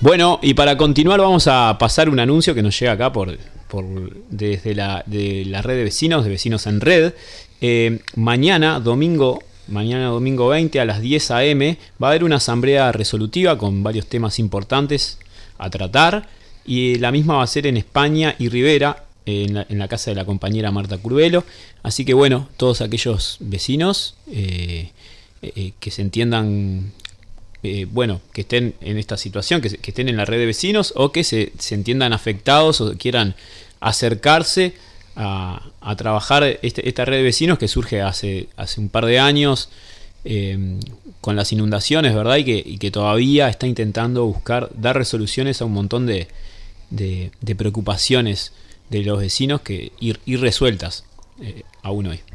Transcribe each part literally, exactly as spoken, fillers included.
Bueno, y para continuar vamos a pasar un anuncio que nos llega acá por, por desde la, de la red de vecinos, de Vecinos en Red. Eh, mañana, domingo, mañana domingo veinte a las diez a eme, va a haber una asamblea resolutiva con varios temas importantes a tratar. Y la misma va a ser en España y Rivera, en la, en la casa de la compañera Marta Curvelo. Así que bueno, todos aquellos vecinos eh, eh, que se entiendan... Eh, bueno, que estén en esta situación, que, que estén en la red de vecinos o que se, se entiendan afectados o quieran acercarse a, a trabajar este, esta red de vecinos que surge hace, hace un par de años eh, con las inundaciones, ¿verdad? Y que, y que todavía está intentando buscar, dar resoluciones a un montón de, de, de preocupaciones de los vecinos que ir, ir resueltas eh, aún hoy.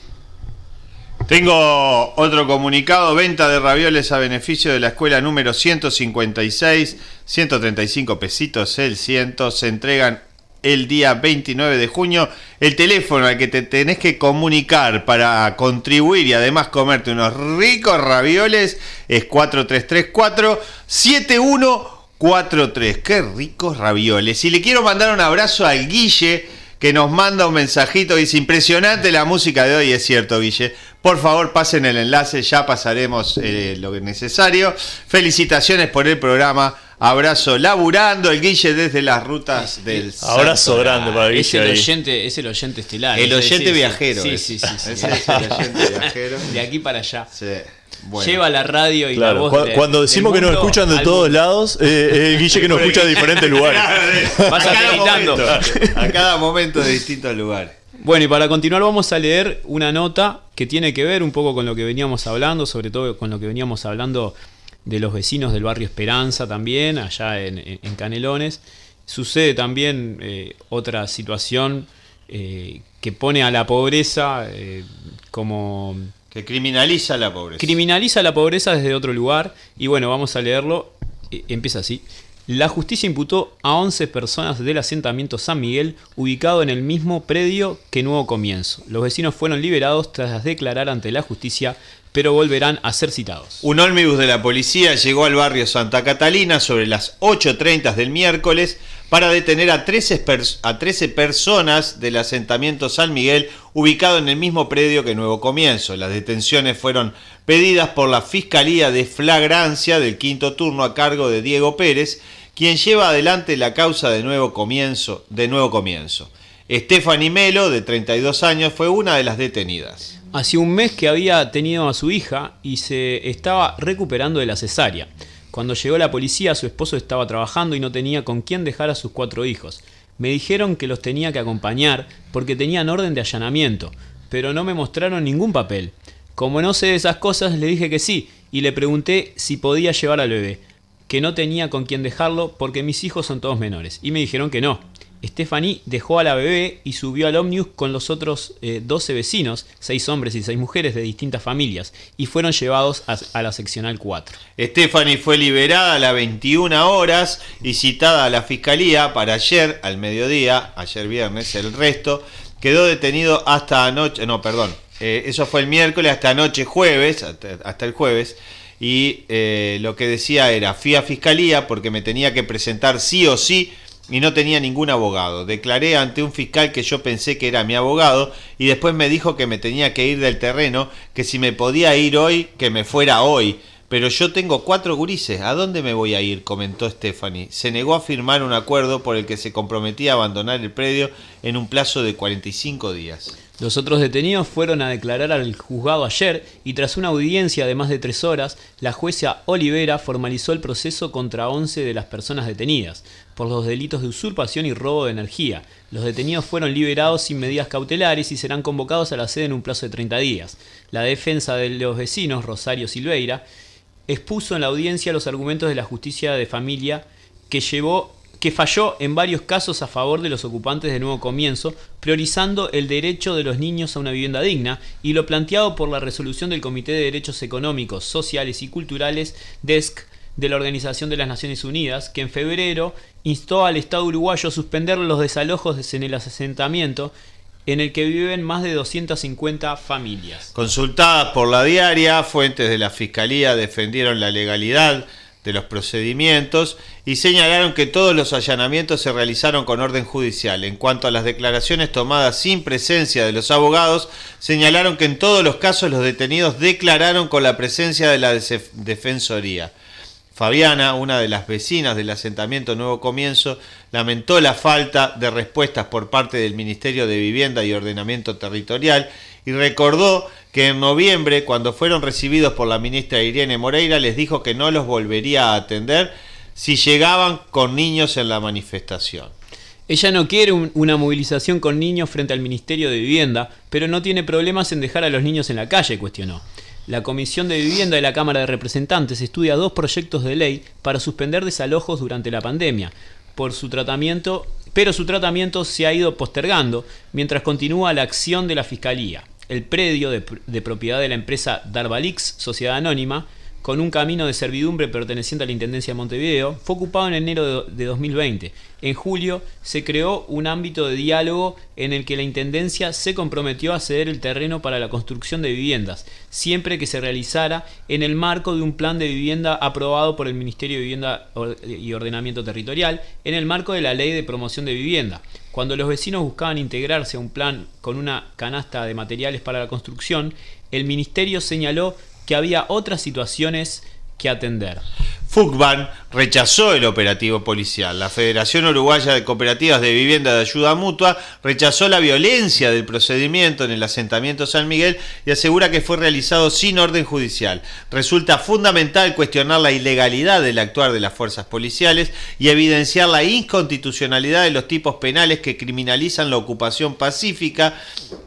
Tengo otro comunicado: venta de ravioles a beneficio de la escuela número ciento cincuenta y seis, ciento treinta y cinco pesitos el ciento, se entregan el día veintinueve de junio. El teléfono al que te tenés que comunicar para contribuir y además comerte unos ricos ravioles es cuatro tres tres cuatro, siete uno cuatro tres. Qué ricos ravioles. Y le quiero mandar un abrazo al Guille, que nos manda un mensajito. Dice: impresionante la música de hoy. Es cierto, Guille. Por favor, pasen el enlace, ya pasaremos eh, lo necesario. Felicitaciones por el programa. Abrazo laburando, el Guille desde las rutas es, del... Abrazo Santo grande para Guille. Es el, oyente, es el oyente estelar. El oyente sí, viajero. Sí, sí, sí. sí, sí, sí. Es el oyente viajero. De aquí para allá. Sí. Bueno. Lleva la radio y claro, la voz cuando, de, cuando decimos que nos escuchan de todos lados, eh, eh, el Guille que nos escucha de diferentes lugares. Vas habilitando. A cada momento de distintos lugares. Bueno, y para continuar vamos a leer una nota que tiene que ver un poco con lo que veníamos hablando, sobre todo con lo que veníamos hablando de los vecinos del barrio Esperanza también, allá en, en Canelones. Sucede también eh, otra situación eh, que pone a la pobreza eh, como... Que criminaliza la pobreza. Criminaliza la pobreza desde otro lugar. Y bueno, vamos a leerlo. Eh, empieza así. La justicia imputó a once personas del asentamiento San Miguel, ubicado en el mismo predio que Nuevo Comienzo. Los vecinos fueron liberados tras declarar ante la justicia, pero volverán a ser citados. Un ómnibus de la policía llegó al barrio Santa Catalina sobre las ocho treinta del miércoles para detener a trece, pers- a trece personas del asentamiento San Miguel, ubicado en el mismo predio que Nuevo Comienzo. Las detenciones fueron pedidas por la Fiscalía de Flagrancia del quinto turno a cargo de Diego Pérez, quien lleva adelante la causa de Nuevo Comienzo. De Nuevo Comienzo. Stephanie Melo, de treinta y dos años, fue una de las detenidas. Hacía un mes que había tenido a su hija y se estaba recuperando de la cesárea. Cuando llegó la policía, su esposo estaba trabajando y no tenía con quién dejar a sus cuatro hijos. Me dijeron que los tenía que acompañar porque tenían orden de allanamiento, pero no me mostraron ningún papel. Como no sé de esas cosas, le dije que sí y le pregunté si podía llevar al bebé, que no tenía con quién dejarlo porque mis hijos son todos menores, y me dijeron que no. Stephanie dejó a la bebé y subió al ómnibus con los otros eh, doce vecinos, seis hombres y seis mujeres de distintas familias, y fueron llevados a, a la seccional cuatro. Stephanie fue liberada a las veintiuna horas y citada a la fiscalía para ayer, al mediodía, ayer viernes. El resto quedó detenido hasta anoche, no, perdón, eh, eso fue el miércoles, hasta anoche jueves, hasta, hasta el jueves. Y eh, lo que decía era: fui a fiscalía porque me tenía que presentar sí o sí y no tenía ningún abogado. Declaré ante un fiscal que yo pensé que era mi abogado y después me dijo que me tenía que ir del terreno, que si me podía ir hoy, que me fuera hoy. Pero yo tengo cuatro gurises, ¿a dónde me voy a ir?, comentó Stephanie. Se negó a firmar un acuerdo por el que se comprometía a abandonar el predio en un plazo de cuarenta y cinco días. Los otros detenidos fueron a declarar al juzgado ayer y tras una audiencia de más de tres horas, la jueza Olivera formalizó el proceso contra once de las personas detenidas por los delitos de usurpación y robo de energía. Los detenidos fueron liberados sin medidas cautelares y serán convocados a la sede en un plazo de treinta días. La defensa de los vecinos, Rosario Silveira, expuso en la audiencia los argumentos de la justicia de familia que llevó que falló en varios casos a favor de los ocupantes de Nuevo Comienzo, priorizando el derecho de los niños a una vivienda digna y lo planteado por la resolución del Comité de Derechos Económicos, Sociales y Culturales, D E S C, de la Organización de las Naciones Unidas, que en febrero instó al Estado uruguayo a suspender los desalojos en el asentamiento en el que viven más de doscientas cincuenta familias. Consultadas por la diaria, fuentes de la Fiscalía defendieron la legalidad de los procedimientos y señalaron que todos los allanamientos se realizaron con orden judicial. En cuanto a las declaraciones tomadas sin presencia de los abogados, señalaron que en todos los casos los detenidos declararon con la presencia de la Defensoría. Fabiana, una de las vecinas del asentamiento Nuevo Comienzo, lamentó la falta de respuestas por parte del Ministerio de Vivienda y Ordenamiento Territorial y recordó que en noviembre, cuando fueron recibidos por la ministra Irene Moreira, les dijo que no los volvería a atender si llegaban con niños en la manifestación. Ella no quiere un, una movilización con niños frente al Ministerio de Vivienda, pero no tiene problemas en dejar a los niños en la calle, cuestionó. La Comisión de Vivienda de la Cámara de Representantes estudia dos proyectos de ley para suspender desalojos durante la pandemia, por su tratamiento, pero su tratamiento se ha ido postergando mientras continúa la acción de la Fiscalía. El predio de, de propiedad de la empresa Darvalix, Sociedad Anónima, con un camino de servidumbre perteneciente a la Intendencia de Montevideo, fue ocupado en enero de dos mil veinte. En julio se creó un ámbito de diálogo en el que la Intendencia se comprometió a ceder el terreno para la construcción de viviendas, siempre que se realizara en el marco de un plan de vivienda aprobado por el Ministerio de Vivienda y Ordenamiento Territorial, en el marco de la Ley de Promoción de Vivienda. Cuando los vecinos buscaban integrarse a un plan con una canasta de materiales para la construcción, el Ministerio señaló que había otras situaciones que atender. FUCBAN rechazó el operativo policial. La Federación Uruguaya de Cooperativas de Vivienda de Ayuda Mutua rechazó la violencia del procedimiento en el asentamiento San Miguel y asegura que fue realizado sin orden judicial. Resulta fundamental cuestionar la ilegalidad del actuar de las fuerzas policiales y evidenciar la inconstitucionalidad de los tipos penales que criminalizan la ocupación pacífica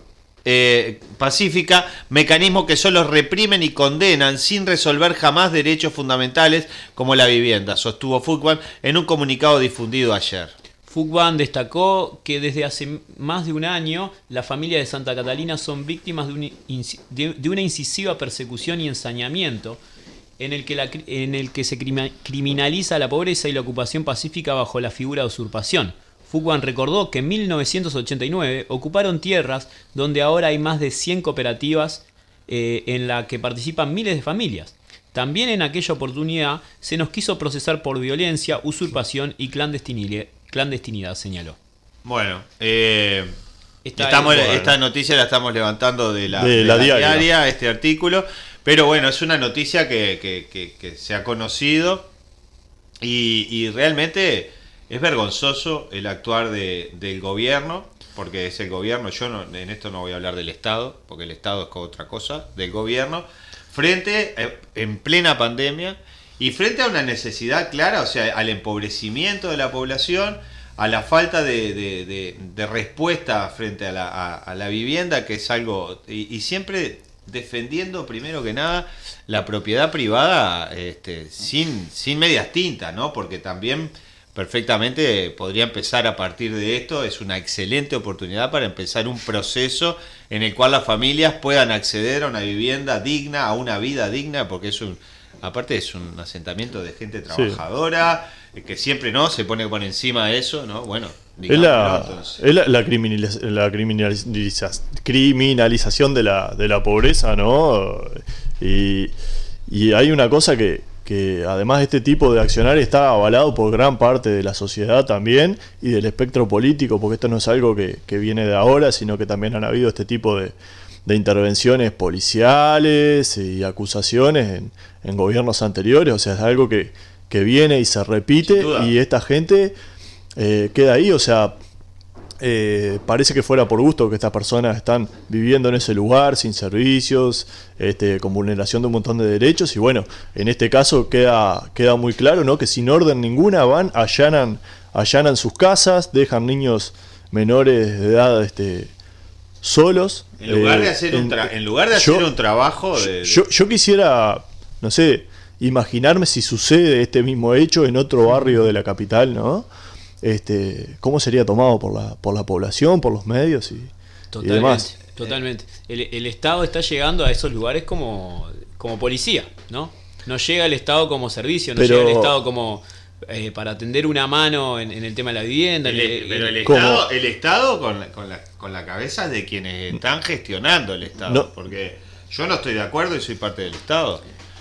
Eh, pacífica, mecanismos que solo reprimen y condenan sin resolver jamás derechos fundamentales como la vivienda, sostuvo FUCBAN en un comunicado difundido ayer. FUCBAN destacó que desde hace más de un año la familia de Santa Catalina son víctimas de, un, de, de una incisiva persecución y ensañamiento en el que, la, en el que se criminaliza la pobreza y la ocupación pacífica bajo la figura de usurpación. FUCBAN recordó que en mil novecientos ochenta y nueve ocuparon tierras donde ahora hay más de cien cooperativas eh, en la que participan miles de familias. También en aquella oportunidad se nos quiso procesar por violencia, usurpación y clandestinidad, clandestinidad señaló. Bueno, eh, estamos, ahí, bueno. esta noticia la estamos levantando de la, de de la, la diaria. diaria, este artículo, pero bueno, es una noticia que, que, que, que se ha conocido y, y realmente es vergonzoso el actuar de, del gobierno, porque es el gobierno, yo no, en esto no voy a hablar del Estado, porque el Estado es otra cosa, del gobierno, frente, eh, en plena pandemia, y frente a una necesidad clara, o sea, al empobrecimiento de la población, a la falta de, de, de, de respuesta frente a la, a, a la vivienda, que es algo, y, y siempre defendiendo primero que nada la propiedad privada, este, sin, sin medias tintas, ¿no? Porque también perfectamente podría empezar a partir de esto, es una excelente oportunidad para empezar un proceso en el cual las familias puedan acceder a una vivienda digna, a una vida digna, porque es un, aparte es un asentamiento de gente trabajadora, sí, que siempre no se pone por encima de eso, ¿no? Bueno, es la, es la, la, criminaliz la criminaliza criminalización de la, de la pobreza, ¿no? Y, y hay una cosa que que además este tipo de accionar está avalado por gran parte de la sociedad también y del espectro político, porque esto no es algo que, que viene de ahora, sino que también han habido este tipo de, de intervenciones policiales y acusaciones en, en gobiernos anteriores, o sea, es algo que, que viene y se repite y esta gente eh, queda ahí, o sea, Eh, parece que fuera por gusto que estas personas están viviendo en ese lugar sin servicios, este, con vulneración de un montón de derechos, y bueno, en este caso queda, queda muy claro, ¿no? Que sin orden ninguna van, allanan, allanan sus casas, dejan niños menores de edad este, solos. En lugar eh, de hacer, en, un, tra en lugar de hacer yo, un trabajo de, de... Yo, yo quisiera, no sé, imaginarme si sucede este mismo hecho en otro barrio de la capital, ¿no? Este, cómo sería tomado por la por la población, por los medios y, totalmente, y demás. Totalmente. El, el Estado está llegando a esos lugares como, como policía, ¿no? No llega el Estado como servicio, no pero, llega el Estado como eh, para atender una mano en, en el tema de la vivienda. El, el, pero el ¿cómo? Estado, el Estado con, la, con, la, con la cabeza de quienes están gestionando el Estado, no. porque yo no estoy de acuerdo y soy parte del Estado.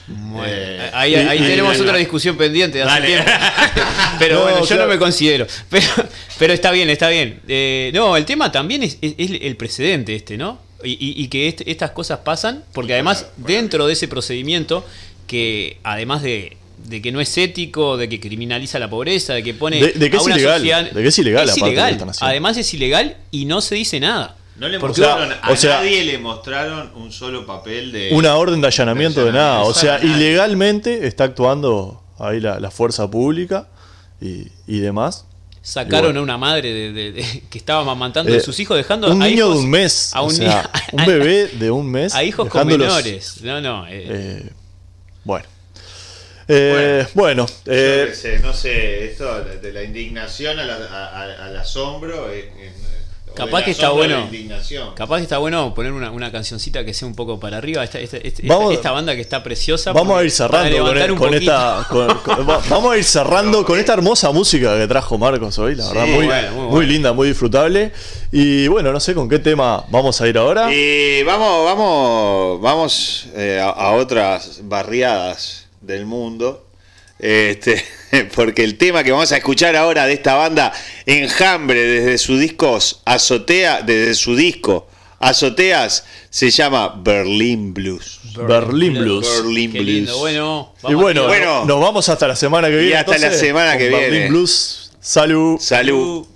Bueno, Eh, ahí y- ahí y- tenemos y- otra discusión pendiente de hace Dale. tiempo. Pero No, bueno, yo claro. no me considero. Pero, pero está bien, está bien. Eh, no, el tema también es, es- es el precedente este, ¿no? Y, y- y que este- estas cosas pasan, porque además dentro de ese procedimiento, que además de, de que no es ético, de que criminaliza la pobreza, de que pone De- de que a es una ilegal, sociedad- de que es ilegal, es aparte, lo que ilegal. están haciendo. Además es ilegal y no se dice nada. No le Porque- mostraron, o sea- a o sea- nadie le mostraron un solo papel de. Una orden de allanamiento de nada. O sea, Exacto. ilegalmente está actuando ahí la, la fuerza pública y, y demás. Sacaron Y bueno. a una madre de, de- de- que estaba amamantando Eh, de sus hijos, dejando un a niño hijos, de un mes. a un, o ni- sea, un bebé de un mes. a hijos con dejándolos, menores. No, no. eh, eh, bueno. Eh, bueno, Yo eh, qué sé, no sé, esto de la indignación a la- a- a- al asombro. eh, eh, o Capaz del que está asombro a la bueno. indignación. Capaz que está bueno poner una, una cancioncita que sea un poco para arriba. Esta, esta, esta, Vamos- esta banda que está preciosa. vamos porque- a ir cerrando para con, levantar el- un con poquito. esta. con- con- va- vamos a ir cerrando con esta hermosa música que trajo Marcos hoy. La Sí, verdad, muy, bueno, muy muy bueno. linda, muy disfrutable. Y bueno, no sé con qué tema vamos a ir ahora. Y vamos, vamos, vamos eh, a, a otras barriadas del mundo. Este, porque el tema que vamos a escuchar ahora de esta banda Enjambre desde su discos Azotea, desde su disco Azoteas, se llama Berlin Blues. Berlin Blues. Berlin Qué lindo. Blues. Bueno, Y vamos bueno, arriba. Bueno. nos vamos hasta la semana que viene. hasta la entonces, semana con que Berlin viene. Blues. Salud. Salud.